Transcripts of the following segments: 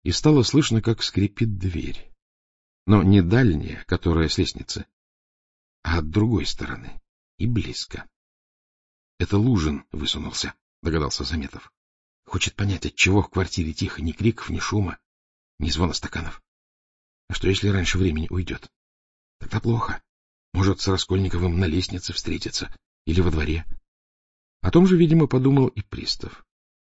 и стало слышно, как скрипит дверь. Но не дальняя, которая с лестницы, а от другой стороны и близко. — Это Лужин высунулся, — догадался Заметов. — Хочет понять, отчего в квартире тихо, ни криков, ни шума, ни звона стаканов. А что, если раньше времени уйдет? Тогда плохо. Может, с Раскольниковым на лестнице встретиться или во дворе. О том же, видимо, подумал и пристав.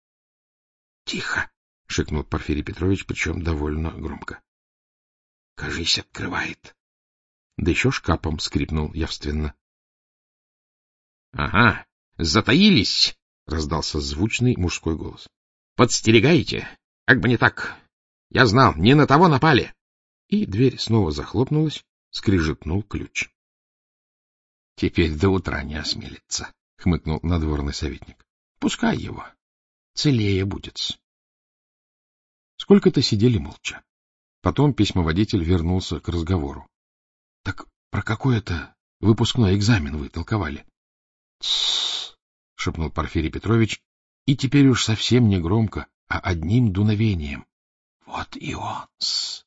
— Тихо! — шикнул Порфирий Петрович, причем довольно громко. — Кажись, открывает. Да еще шкапом скрипнул явственно. — Ага, затаились! — раздался звучный мужской голос. — Подстерегаете? Как бы не так. Я знал, не на того напали. И дверь снова захлопнулась, скрижетнул ключ. — Теперь до утра не осмелится, — хмыкнул надворный советник. — Пускай его. Целее будет. Сколько-то сидели молча. Потом письмоводитель вернулся к разговору. — Так про какой это выпускной экзамен вы толковали? — Тссс, — шепнул Порфирий Петрович, и теперь уж совсем не громко, а одним дуновением. — Вот и он-с.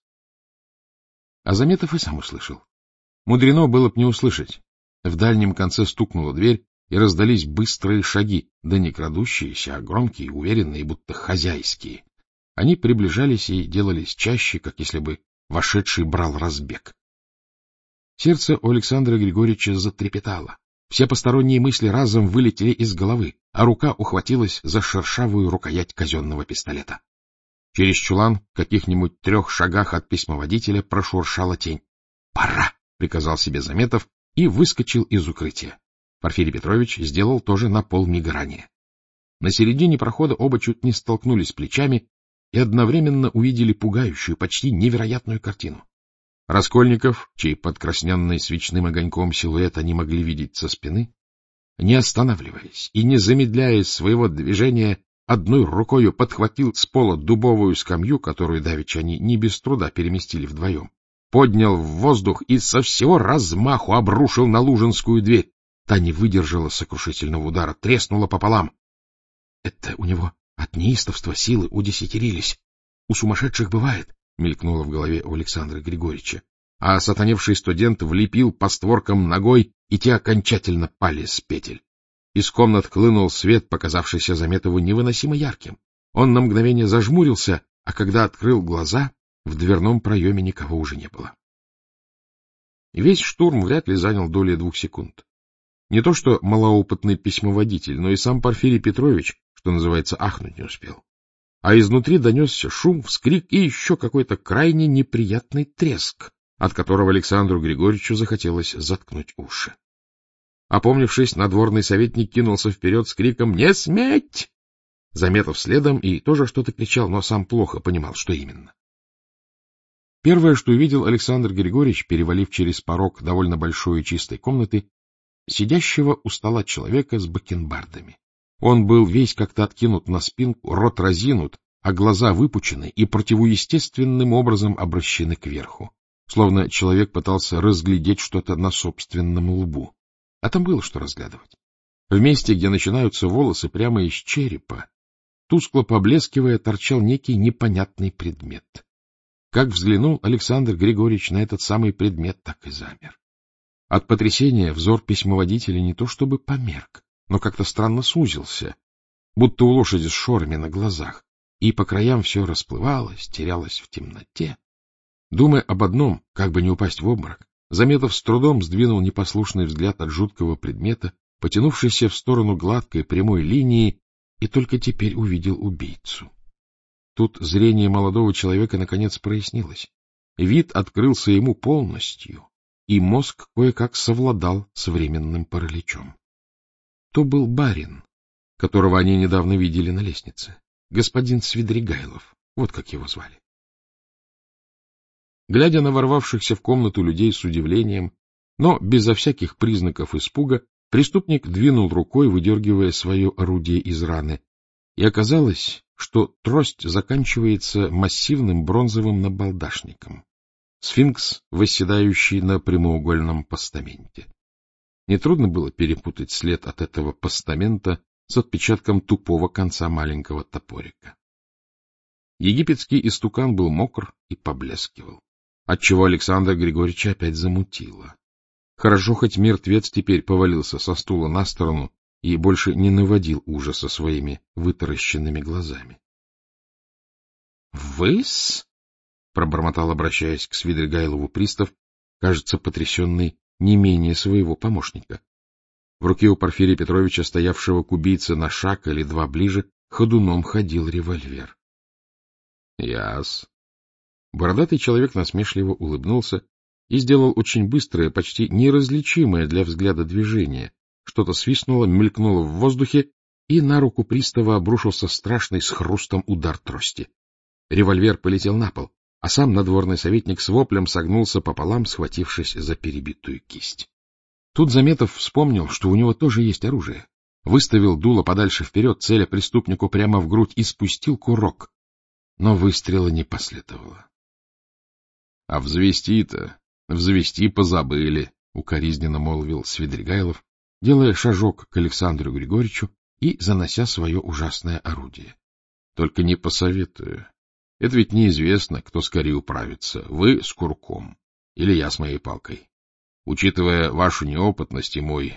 А Заметов и сам услышал. Мудрено было б не услышать. В дальнем конце стукнула дверь, и раздались быстрые шаги, да не крадущиеся, а громкие, уверенные, будто хозяйские. Они приближались и делались чаще, как если бы вошедший брал разбег. Сердце у Александра Григорьевича затрепетало. Все посторонние мысли разом вылетели из головы, а рука ухватилась за шершавую рукоять казенного пистолета. Через чулан, в каких-нибудь 3 шагах от письмоводителя, прошуршала тень. «Пора!» — приказал себе Заметов и выскочил из укрытия. Порфирий Петрович сделал тоже на полмига ранее. На середине прохода оба чуть не столкнулись плечами и одновременно увидели пугающую, почти невероятную картину. Раскольников, чей подкрасненный свечным огоньком силуэт они могли видеть со спины, не останавливаясь и не замедляя своего движения, одной рукою подхватил с пола дубовую скамью, которую давеча они не без труда переместили вдвоем, поднял в воздух и со всего размаху обрушил на лужинскую дверь. Та не выдержала сокрушительного удара, треснула пополам. Это у него от неистовства силы удесятерились. У сумасшедших бывает, мелькнуло в голове у Александра Григорьевича, а сатаневший студент влепил по створкам ногой, и те окончательно пали с петель. Из комнат хлынул свет, показавшийся Заметову невыносимо ярким. Он на мгновение зажмурился, а когда открыл глаза, в дверном проеме никого уже не было. Весь штурм вряд ли занял доли 2 секунд. Не то что малоопытный письмоводитель, но и сам Порфирий Петрович, что называется, ахнуть не успел. А изнутри донесся шум, вскрик и еще какой-то крайне неприятный треск, от которого Александру Григорьевичу захотелось заткнуть уши. Опомнившись, надворный советник кинулся вперед с криком «Не сметь!». Заметов следом и тоже что-то кричал, но сам плохо понимал, что именно. Первое, что увидел Александр Григорьевич, перевалив через порог довольно большой и чистой комнаты, сидящего у стола человека с бакенбардами. Он был весь как-то откинут на спинку, рот разинут, а глаза выпучены и противоестественным образом обращены кверху, словно человек пытался разглядеть что-то на собственном лбу. А там было что разглядывать. В месте, где начинаются волосы, прямо из черепа, тускло поблескивая, торчал некий непонятный предмет. Как взглянул Александр Григорьевич на этот самый предмет, так и замер. От потрясения взор письмоводителя не то чтобы померк, но как-то странно сузился, будто у лошади с шорами на глазах, и по краям все расплывалось, терялось в темноте. Думая об одном, как бы не упасть в обморок, Заметов с трудом сдвинул непослушный взгляд от жуткого предмета, потянувшийся в сторону гладкой прямой линии, и только теперь увидел убийцу. Тут зрение молодого человека наконец прояснилось. Вид открылся ему полностью, и мозг кое-как совладал с временным параличом. То был барин, которого они недавно видели на лестнице, господин Свидригайлов, вот как его звали. Глядя на ворвавшихся в комнату людей с удивлением, но безо всяких признаков испуга, преступник двинул рукой, выдергивая свое орудие из раны, и оказалось, что трость заканчивается массивным бронзовым набалдашником. Сфинкс, восседающий на прямоугольном постаменте. Нетрудно было перепутать след от этого постамента с отпечатком тупого конца маленького топорика. Египетский истукан был мокр и поблескивал, отчего Александра Григорьевича опять замутило. Хорошо, хоть мертвец теперь повалился со стула на сторону и больше не наводил ужаса своими вытаращенными глазами. — Вы-с? — пробормотал, обращаясь к Свидригайлову пристав, кажется, потрясенный не менее своего помощника. В руке у Порфирия Петровича, стоявшего к убийце на шаг или два ближе, ходуном ходил револьвер. — Яс. Бородатый человек насмешливо улыбнулся и сделал очень быстрое, почти неразличимое для взгляда движение. Что-то свистнуло, мелькнуло в воздухе, и на руку пристава обрушился страшный с хрустом удар трости. Револьвер полетел на пол, а сам надворный советник с воплем согнулся пополам, схватившись за перебитую кисть. Тут Заметов вспомнил, что у него тоже есть оружие. Выставил дуло подальше вперед, целя преступнику прямо в грудь, и спустил курок. Но выстрела не последовало. — А взвести-то, взвести позабыли, — укоризненно молвил Свидригайлов, делая шажок к Александру Григорьевичу и занося свое ужасное орудие. — Только не посоветую. Это ведь неизвестно, кто скорее управится, вы с курком или я с моей палкой. Учитывая вашу неопытность и мой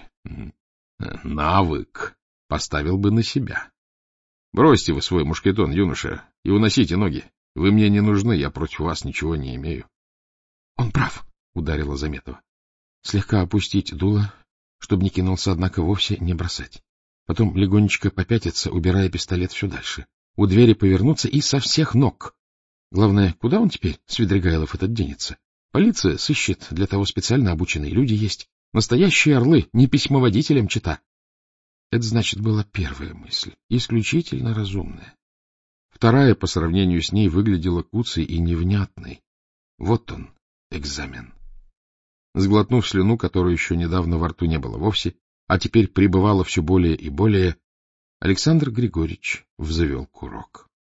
навык, поставил бы на себя. Бросьте вы свой мушкетон, юноша, и уносите ноги. Вы мне не нужны, я против вас ничего не имею. — Он прав, — ударила Заметова. — Слегка опустить дуло, чтобы не кинулся, однако вовсе не бросать. Потом легонечко попятиться, убирая пистолет все дальше. У двери повернуться и со всех ног. Главное, куда он теперь, Свидригайлов, этот денется? Полиция сыщет, для того специально обученные люди есть. Настоящие орлы, не письмоводителям чета. Это, значит, была первая мысль, исключительно разумная. Вторая, по сравнению с ней, выглядела куцей и невнятной. Вот он, экзамен. Сглотнув слюну, которой еще недавно во рту не было вовсе, а теперь прибывало все более и более, Александр Григорьевич взвел курок.